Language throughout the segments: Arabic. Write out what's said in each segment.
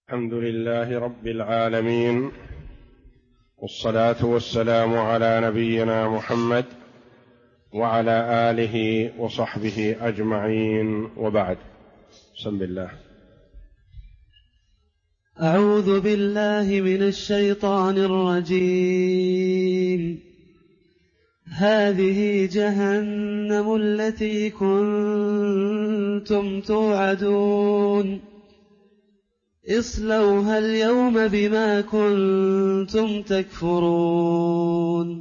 الحمد لله رب العالمين، والصلاة والسلام على نبينا محمد وعلى آله وصحبه أجمعين، وبعد. بسم الله. أعوذ بالله من الشيطان الرجيم. هذه جهنم التي كنتم توعدون، اصلوها اليوم بما كنتم تكفرون.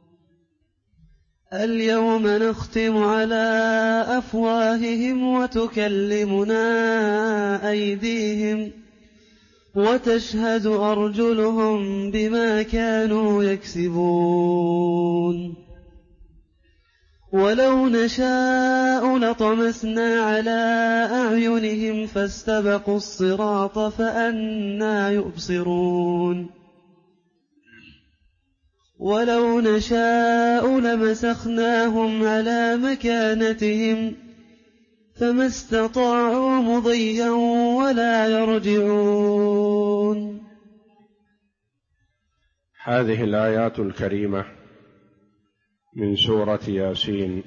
اليوم نختم على أفواههم وتكلمنا أيديهم وتشهد أرجلهم بما كانوا يكسبون. ولو نشاء لطمسنا على أعينهم فاستبقوا الصراط فأنى يبصرون. ولو نشاء لمسخناهم على مكانتهم فما استطاعوا مضيا ولا يرجعون. هذه الآيات الكريمة من سورة ياسين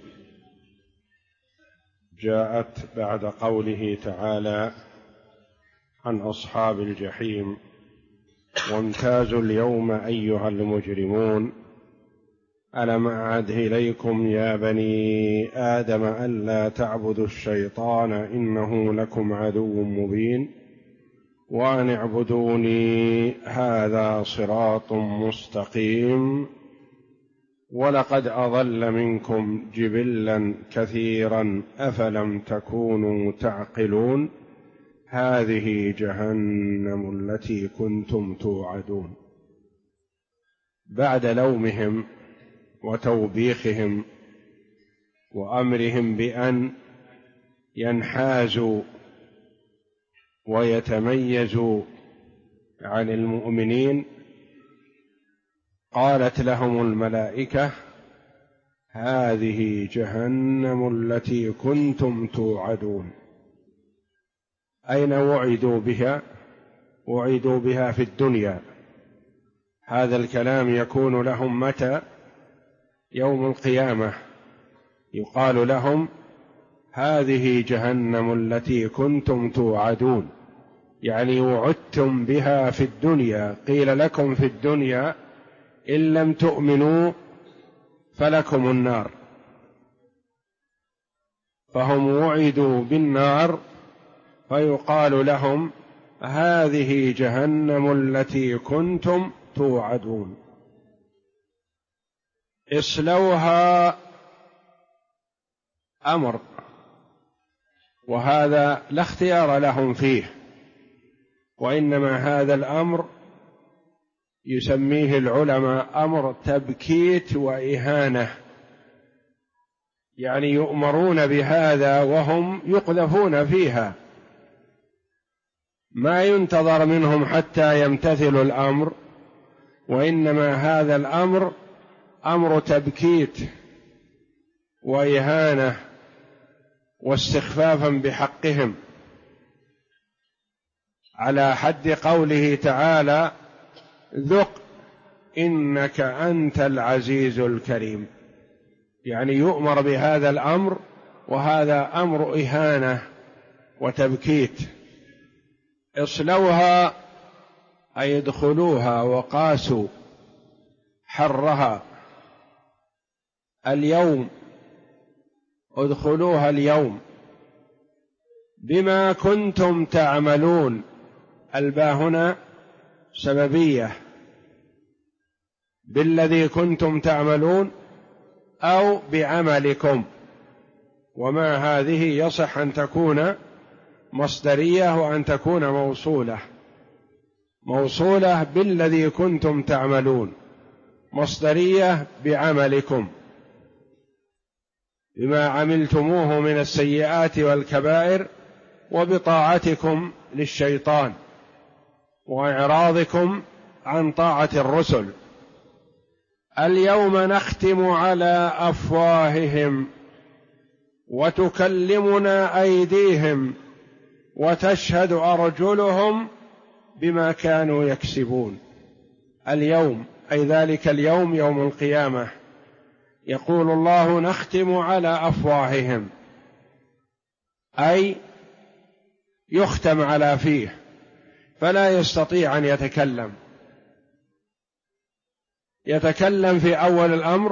جاءت بعد قوله تعالى عن أصحاب الجحيم: وامتازوا اليوم أيها المجرمون ألم أعهد إليكم يا بني آدم ألا تعبدوا الشيطان إنه لكم عدو مبين وأن اعبدوني هذا صراط مستقيم ولقد أضل منكم جبلا كثيرا أفلم تكونوا تعقلون هذه جهنم التي كنتم توعدون. بعد لومهم وتوبيخهم وأمرهم بأن ينحازوا ويتميزوا عن المؤمنين، قالت لهم الملائكة: هذه جهنم التي كنتم توعدون. أين وعدوا بها؟ وعدوا بها في الدنيا. هذا الكلام يكون لهم متى؟ يوم القيامة يقال لهم: هذه جهنم التي كنتم توعدون، يعني وعدتم بها في الدنيا. قيل لكم في الدنيا: إن لم تؤمنوا فلكم النار. فهم وعدوا بالنار فيقال لهم: هذه جهنم التي كنتم توعدون. اصلوها أمر، وهذا لا اختيار لهم فيه، وإنما هذا الأمر يسميه العلماء أمر تبكيت وإهانة، يعني يؤمرون بهذا وهم يقذفون فيها، ما ينتظر منهم حتى يمتثلوا الأمر، وإنما هذا الأمر أمر تبكيت وإهانة واستخفافا بحقهم، على حد قوله تعالى: ذق إنك أنت العزيز الكريم. يعني يؤمر بهذا الأمر، وهذا أمر إهانة وتبكيت. اصلوها أي ادخلوها وقاسوا حرها. اليوم ادخلوها اليوم بما كنتم تعملون. الباء هنا سببية، بالذي كنتم تعملون أو بعملكم، وما هذه يصح أن تكون مصدرية وأن تكون موصولة بالذي كنتم تعملون، مصدرية بعملكم، بما عملتموه من السيئات والكبائر، وبطاعتكم للشيطان وإعراضكم عن طاعة الرسل. اليوم نختم على أفواههم وتكلمنا أيديهم وتشهد أرجلهم بما كانوا يكسبون. اليوم أي ذلك اليوم يوم القيامة يقول الله نختم على أفواههم، أي يختم على فيه فلا يستطيع أن يتكلم في أول الأمر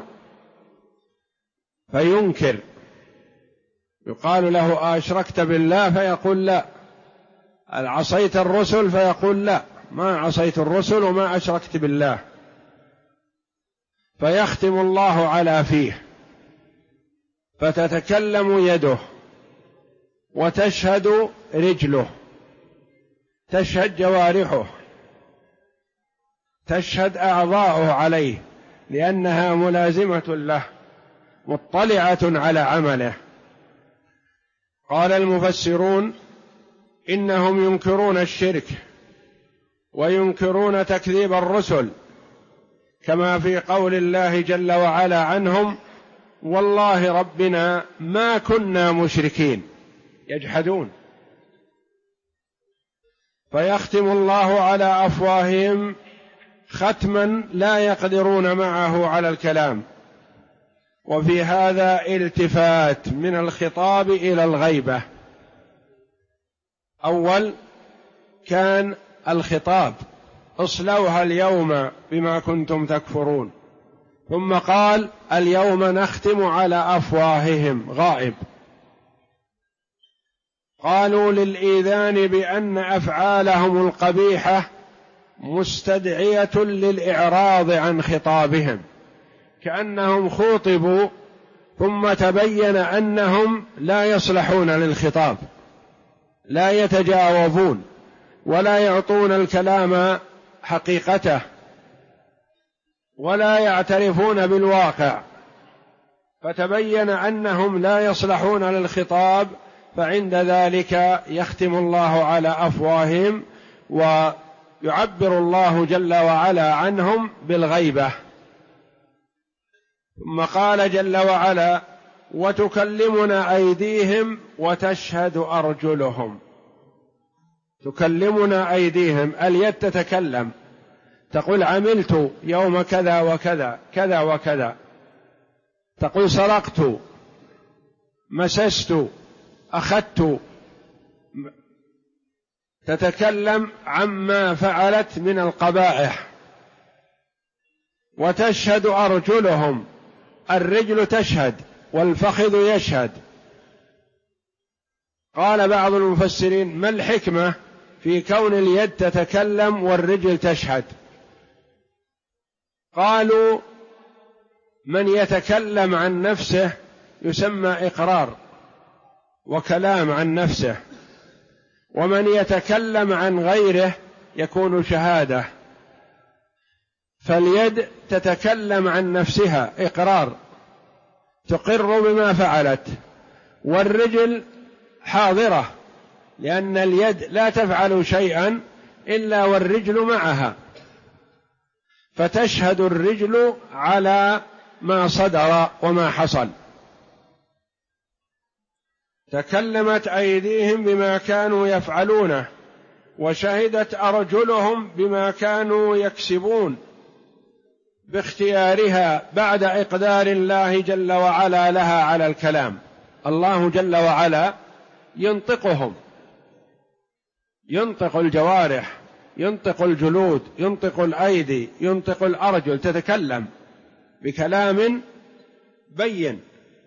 فينكر، يقال له أشركت بالله فيقول لا، عصيت الرسل فيقول لا، ما عصيت الرسل وما أشركت بالله، فيختم الله على فيه فتتكلم يده وتشهد رجله، تشهد جوارحه، تشهد أعضاؤه عليه لأنها ملازمة له مطلعة على عمله. قال المفسرون إنهم ينكرون الشرك وينكرون تكذيب الرسل، كما في قول الله جل وعلا عنهم والله ربنا ما كنا مشركين، يجحدون. فيختم الله على أفواههم ختما لا يقدرون معه على الكلام. وفي هذا التفات من الخطاب إلى الغيبة. أول كان الخطاب اصلوها اليوم بما كنتم تكفرون، ثم قال اليوم نختم على أفواههم، غائب. قالوا للإيذان بأن أفعالهم القبيحة مستدعية للإعراض عن خطابهم، كأنهم خوطبوا ثم تبين أنهم لا يصلحون للخطاب، لا يتجاوبون ولا يعطون الكلام حقيقته ولا يعترفون بالواقع، فتبين أنهم لا يصلحون للخطاب، فعند ذلك يختم الله على أفواههم ويعبر الله جل وعلا عنهم بالغيبة. ثم قال جل وعلا وتكلمنا أيديهم وتشهد أرجلهم. تكلمنا أيديهم، اليد تتكلم، تقول عملت يوم كذا وكذا كذا وكذا، تقول سرقت، مسست، أخذت، تتكلم عما فعلت من القبائح. وتشهد أرجلهم، الرجل تشهد والفخذ يشهد. قال بعض المفسرين ما الحكمة في كون اليد تتكلم والرجل تشهد؟ قالوا من يتكلم عن نفسه يسمى إقرار وكلام عن نفسه، ومن يتكلم عن غيره يكون شهادة. فاليد تتكلم عن نفسها إقرار، تقر بما فعلت، والرجل حاضرة لأن اليد لا تفعل شيئا إلا والرجل معها، فتشهد الرجل على ما صدر وما حصل. تكلمت أيديهم بما كانوا يفعلونه، وشهدت أرجلهم بما كانوا يكسبون باختيارها بعد إقدار الله جل وعلا لها على الكلام. الله جل وعلا ينطقهم، ينطق الجوارح، ينطق الجلود، ينطق الأيدي، ينطق الأرجل، تتكلم بكلام بين،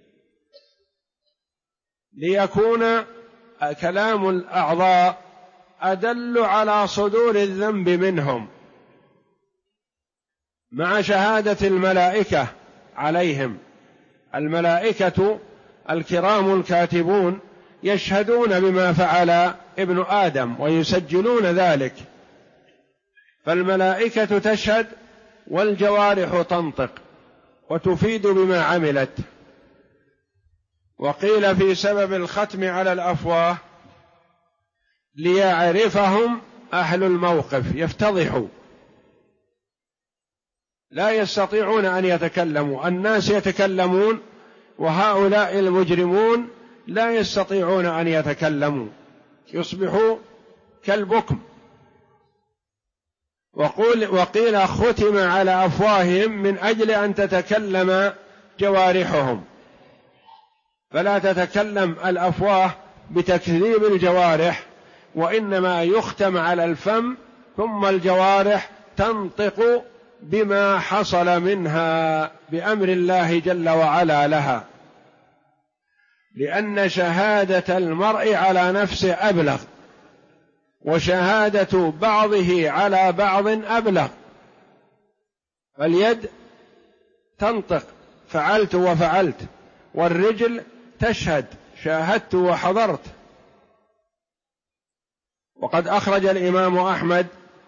ليكون كلام الأعضاء أدل على صدور الذنب منهم، مع شهادة الملائكة عليهم. الملائكة الكرام الكاتبون يشهدون بما فعل ابن آدم ويسجلون ذلك، فالملائكة تشهد والجوارح تنطق وتفيد بما عملت. وقيل في سبب الختم على الأفواه ليعرفهم أهل الموقف، يفتضحوا، لا يستطيعون أن يتكلموا. الناس يتكلمون وهؤلاء المجرمون لا يستطيعون أن يتكلموا، يصبحوا كالبكم، وقيل ختم على أفواههم من أجل أن تتكلم جوارحهم، فلا تتكلم الأفواه بتكذيب الجوارح، وإنما يختم على الفم ثم الجوارح تنطق بما حصل منها بأمر الله جل وعلا لها، لأن شهادة المرء على نفسه أبلغ، وشهادة بعضه على بعض أبلغ. فاليد تنطق فعلت وفعلت، والرجل تشهد شاهدت وحضرت. وقد أخرج الإمام أحمد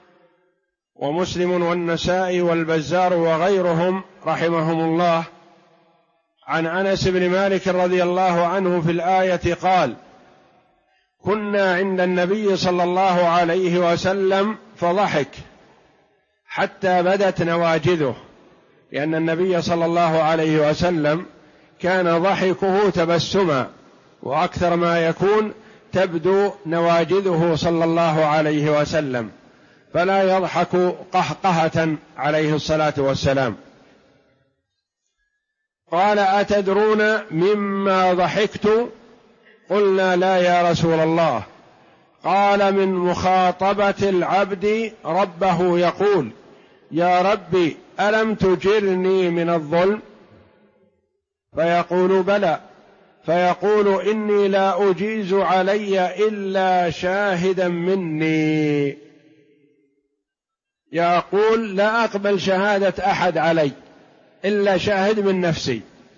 ومسلم والنسائي والبزار وغيرهم رحمهم الله عن أنس بن مالك رضي الله عنه في الآية قال: كنا عند النبي صلى الله عليه وسلم فضحك حتى بدت نواجذه، لأن النبي صلى الله عليه وسلم كان ضحكه تبسما، وأكثر ما يكون تبدو نواجذه صلى الله عليه وسلم، فلا يضحك قهقهة عليه الصلاة والسلام. قال: أتدرون مما ضحكت؟ قلنا: لا يا رسول الله. قال: من مخاطبة العبد ربه يقول: يا ربي ألم تجرني من الظلم؟ فيقول: بلى. فيقول: إني لا أجيز علي إلا شاهدا مني. يقول: لا أقبل شهادة أحد علي إلا شاهد من نفسي،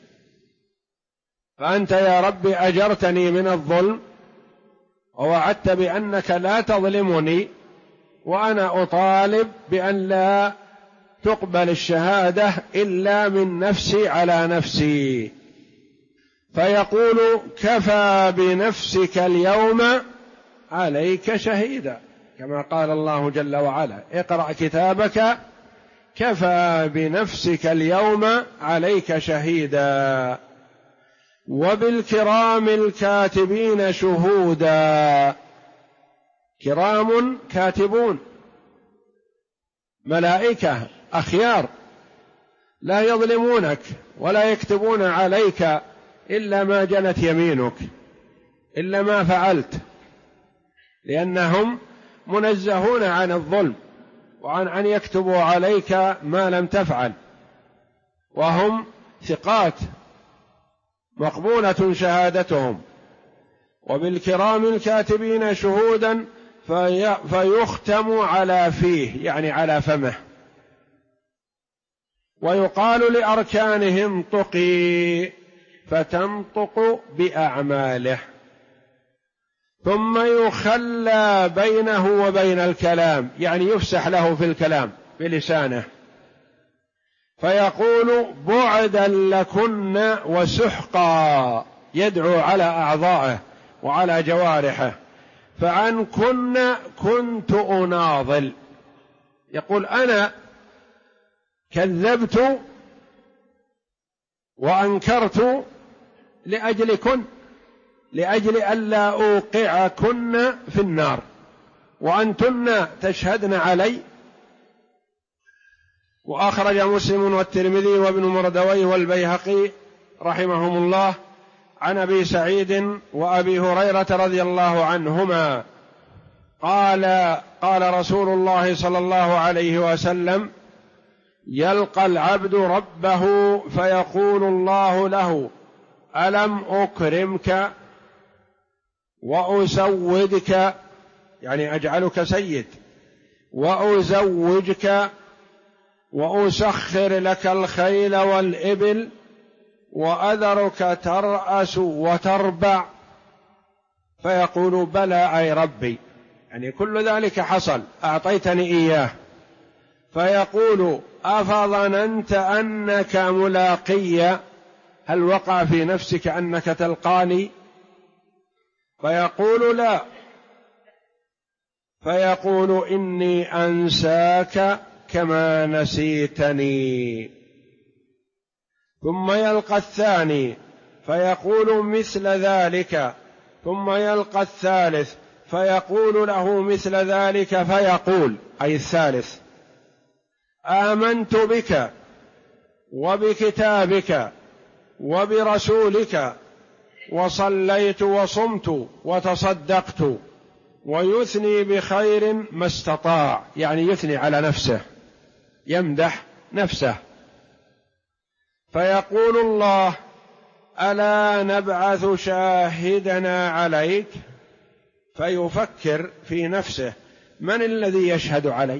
فأنت يا ربي أجرتني من الظلم ووعدت بأنك لا تظلمني، وأنا أطالب بأن لا تقبل الشهادة إلا من نفسي على نفسي. فيقول: كفى بنفسك اليوم عليك شهيدا، كما قال الله جل وعلا: اقرأ كتابك كفى بنفسك اليوم عليك شهيدا وبالكرام الكاتبين شهودا. كرام كاتبون، ملائكة أخيار لا يظلمونك ولا يكتبون عليك إلا ما جنت يمينك، إلا ما فعلت، لأنهم منزهون عن الظلم وعن أن يكتبوا عليك ما لم تفعل، وهم ثقات مقبولة شهادتهم. وبالكرام الكاتبين شهودا فيختم على فيه، يعني على فمه. ويقال لأركانه انطقي فتنطق بأعماله، ثم يخلى بينه وبين الكلام، يعني يفسح له في الكلام بلسانه، فيقول: بعدا لكن وسحقا، يدعو على أعضائه وعلى جوارحه، فعنكن كنت أناضل، يقول: أنا كذبت وأنكرت لأجلكن، لأجل ألا أوقعكن في النار، وأنتن تشهدن علي. وأخرج مسلم والترمذي وابن مردويه والبيهقي رحمهم الله عن أبي سعيد وأبي هريرة رضي الله عنهما قال رسول الله صلى الله عليه وسلم: يلقى العبد ربه فيقول الله له: ألم أكرمك وأسودك، يعني أجعلك سيد، وأزوجك وأسخر لك الخيل والإبل وأذرك ترأس وتربع؟ فيقول: بلى أي ربي، يعني كل ذلك حصل، أعطيتني إياه. فيقول: أفظننت أنك ملاقي؟ هل وقع في نفسك أنك تلقاني؟ فيقول: لا. فيقول: إني أنساك كما نسيتني. ثم يلقى الثاني فيقول مثل ذلك، ثم يلقى الثالث فيقول له مثل ذلك، فيقول أي الثالث: آمنت بك وبكتابك وبرسولك وصليت وصمت وتصدقت، ويثني بخير ما استطاع، يعني يثني على نفسه، يمدح نفسه. فيقول الله: ألا نبعث شاهدنا عليك؟ فيفكر في نفسه: من الذي يشهد علي؟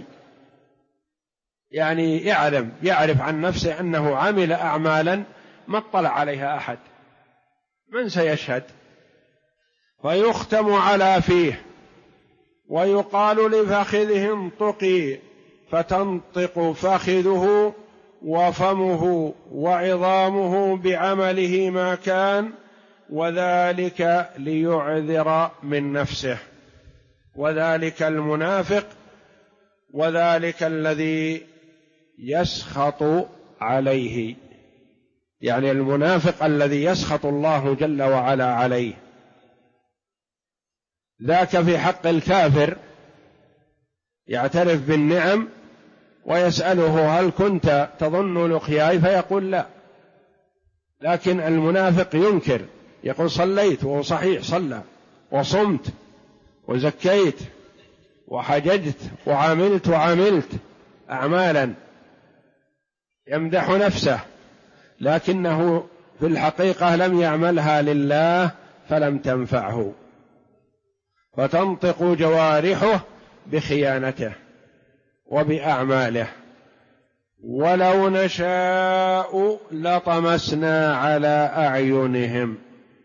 يعني يعرف عن نفسه أنه عمل أعمالا ما اطلع عليها أحد، من سيشهد؟ فيختم على فيه، ويقال لفخذه: انطقي، فتنطق فخذه وفمه وعظامه بعمله ما كان، وذلك ليعذر من نفسه. وذلك المنافق، وذلك الذي يسخط عليه، يعني المنافق الذي يسخط الله جل وعلا عليه. ذاك في حق الكافر يعترف بالنعم ويسأله: هل كنت تظن لقياي؟ فيقول لا. لكن المنافق ينكر، يقول: صليت، وهو صحيح صلى، وصمت وزكيت وحججت وعملت أعمالا، يمدح نفسه، لكنه في الحقيقة لم يعملها لله فلم تنفعه، فتنطق جوارحه بخيانته وبأعماله. ولو نشاء لطمسنا على أعينهم،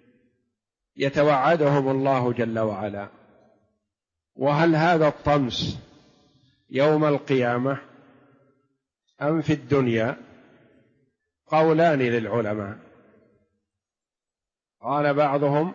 يتوعدهم الله جل وعلا. وهل هذا الطمس يوم القيامة أم في الدنيا؟ قولان للعلماء. قال بعضهم: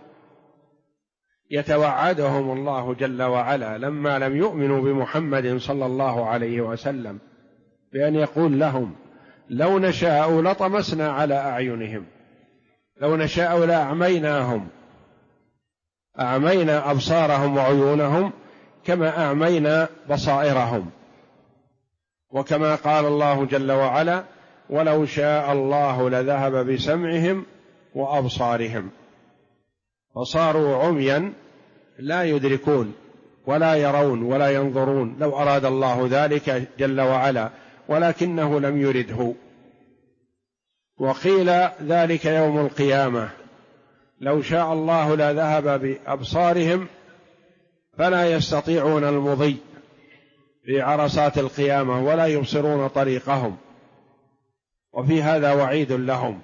يتوعدهم الله جل وعلا لما لم يؤمنوا بمحمد صلى الله عليه وسلم بأن يقول لهم: لو نشاء لطمسنا على أعينهم، لو نشاء لأعميناهم، أعمينا أبصارهم وعيونهم كما أعمينا بصائرهم. وكما قال الله جل وعلا: ولو شاء الله لذهب بسمعهم وأبصارهم، فصاروا عميا لا يدركون ولا يرون ولا ينظرون، لو أراد الله ذلك جل وعلا، ولكنه لم يرده. وقيل ذلك يوم القيامة: لو شاء الله لذهب بأبصارهم فلا يستطيعون المضي في عرصات القيامة ولا يبصرون طريقهم، وفي هذا وعيد لهم.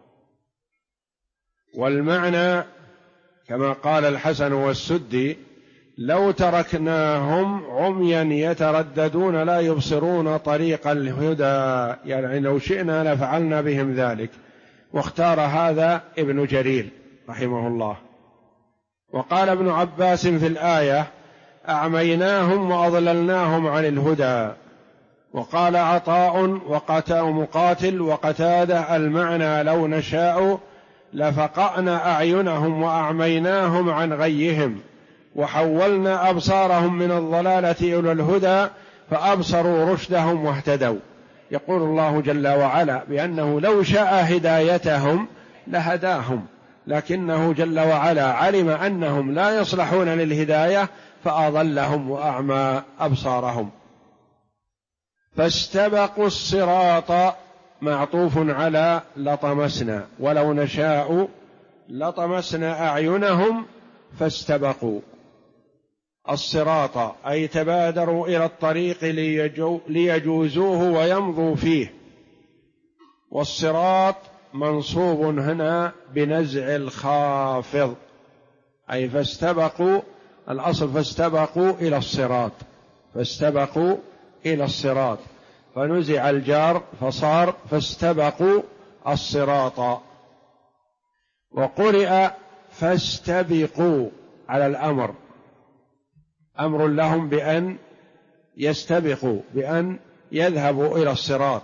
والمعنى كما قال الحسن والسدي: لو تركناهم عميا يترددون لا يبصرون طريق الهدى، يعني لو شئنا لفعلنا بهم ذلك. واختار هذا ابن جرير رحمه الله. وقال ابن عباس في الآية: أعميناهم وأضللناهم عن الهدى. وقال عطاء مقاتل وقتادة: المعنى لو نشاء لفقأنا أعينهم وأعميناهم عن غيهم، وحولنا أبصارهم من الضلالة إلى الهدى فأبصروا رشدهم واهتدوا. يقول الله جل وعلا بأنه لو شاء هدايتهم لهداهم، لكنه جل وعلا علم أنهم لا يصلحون للهداية فأضلهم وأعمى أبصارهم. فاستبقوا الصراط معطوف على لطمسنا، ولو نشاء لطمسنا أعينهم فاستبقوا الصراط، أي تبادروا إلى الطريق ليجوزوه ويمضوا فيه. والصراط منصوب هنا بنزع الخافض، أي فاستبقوا، الأصل فاستبقوا إلى الصراط، فاستبقوا إلى الصراط، فنزع الجار فصار فاستبقوا الصراط. وقرئ فاستبقوا على الأمر، أمر لهم بأن يستبقوا، بأن يذهبوا إلى الصراط،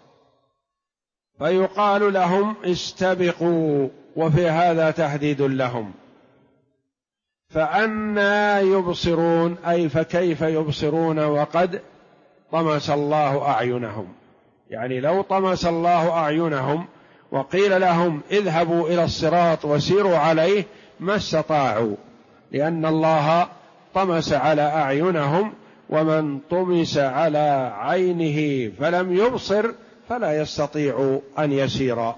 فيقال لهم استبقوا، وفي هذا تهديد لهم. فأنى يبصرون، أي فكيف يبصرون وقد طمس الله أعينهم. يعني لو طمس الله أعينهم وقيل لهم اذهبوا إلى الصراط وسيروا عليه ما استطاعوا، لأن الله طمس على أعينهم، ومن طمس على عينه فلم يبصر فلا يستطيع أن يسير.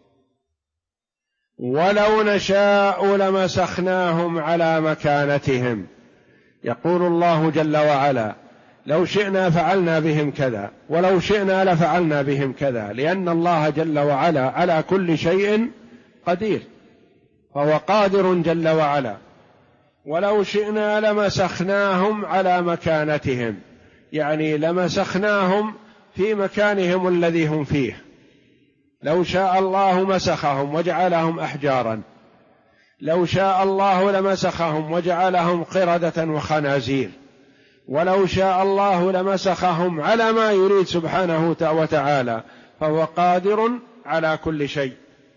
ولو نشاء لمسخناهم على مكانتهم، يقول الله جل وعلا لو شئنا فعلنا بهم كذا، ولو شئنا لفعلنا بهم كذا، لأن الله جل وعلا على كل شيء قدير، فهو قادر جل وعلا. ولو شئنا لمسخناهم على مكانتهم، يعني لمسخناهم في مكانهم الذي هم فيه. لو شاء الله مسخهم وجعلهم أحجارا، لو شاء الله لمسخهم وجعلهم قردة وخنازير، ولو شاء الله لمسخهم على ما يريد سبحانه وتعالى، فهو قادر على كل شيء.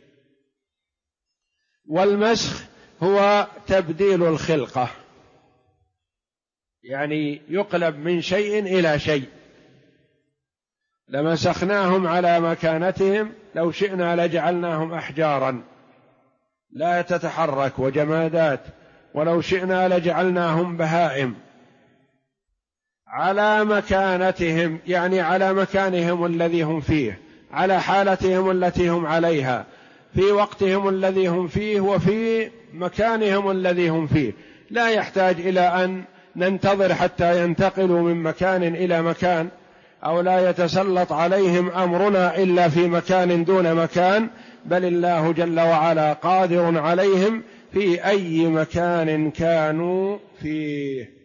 والمسخ هو تبديل الخلقة، يعني يقلب من شيء إلى شيء. لمسخناهم على مكانتهم، لو شئنا لجعلناهم أحجارا لا تتحرك وجمادات، ولو شئنا لجعلناهم بهائم. على مكانتهم يعني على مكانهم الذي هم فيه، على حالتهم التي هم عليها، في وقتهم الذي هم فيه وفي مكانهم الذي هم فيه. لا يحتاج إلى أن ننتظر حتى ينتقلوا من مكان إلى مكان، أو لا يتسلط عليهم أمرنا إلا في مكان دون مكان، بل الله جل وعلا قادر عليهم في أي مكان كانوا فيه.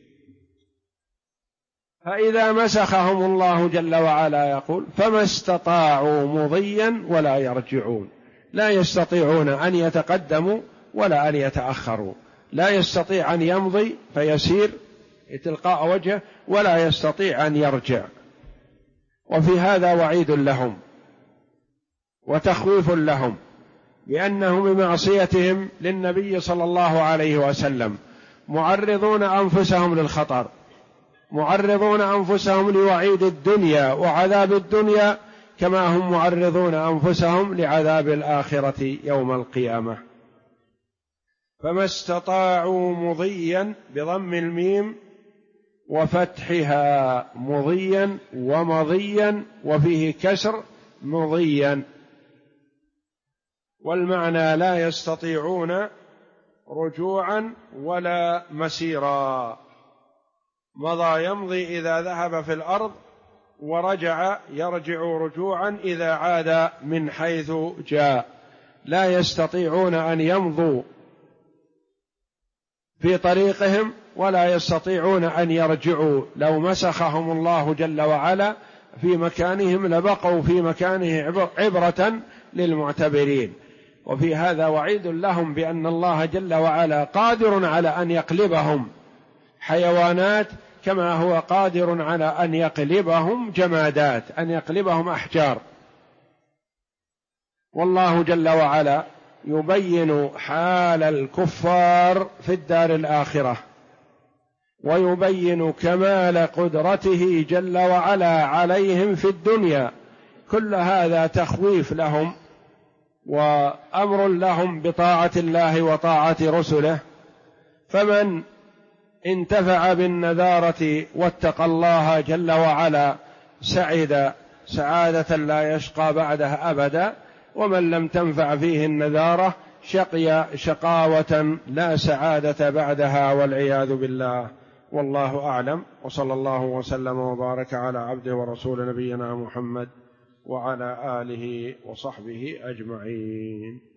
فإذا مسخهم الله جل وعلا يقول فما استطاعوا مضيا ولا يرجعون، لا يستطيعون أن يتقدموا ولا أن يتأخروا، لا يستطيع أن يمضي فيسير تلقاء وجهه، ولا يستطيع أن يرجع. وفي هذا وعيد لهم وتخويف لهم، بأنهم بمعصيتهم للنبي صلى الله عليه وسلم معرضون أنفسهم للخطر، معرضون أنفسهم لوعيد الدنيا وعذاب الدنيا، كما هم معرضون أنفسهم لعذاب الآخرة يوم القيامة. فما استطاعوا مضيا بضم الميم وفتحها، مضيا ومضيا، وفيه كسر مضيا، والمعنى لا يستطيعون رجوعا ولا مسيرا. مضى يمضي إذا ذهب في الأرض، ورجع يرجع رجوعا إذا عاد من حيث جاء. لا يستطيعون أن يمضوا في طريقهم ولا يستطيعون أن يرجعوا. لو مسخهم الله جل وعلا في مكانهم لبقوا في مكانه عبرة للمعتبرين. وفي هذا وعيد لهم بأن الله جل وعلا قادر على أن يقلبهم حيوانات، كما هو قادر على أن يقلبهم جمادات، أن يقلبهم أحجار. والله جل وعلا يبين حال الكفار في الدار الآخرة، ويبين كمال قدرته جل وعلا عليهم في الدنيا. كل هذا تخويف لهم وأمر لهم بطاعة الله وطاعة رسله. فمن انتفع بالنذارة واتقى الله جل وعلا سعد سعادة لا يشقى بعدها أبدا، ومن لم تنفع فيه النذارة شقي شقاوة لا سعادة بعدها، والعياذ بالله. والله أعلم، وصلى الله وسلم وبارك على عبده ورسول نبينا محمد وعلى آله وصحبه أجمعين.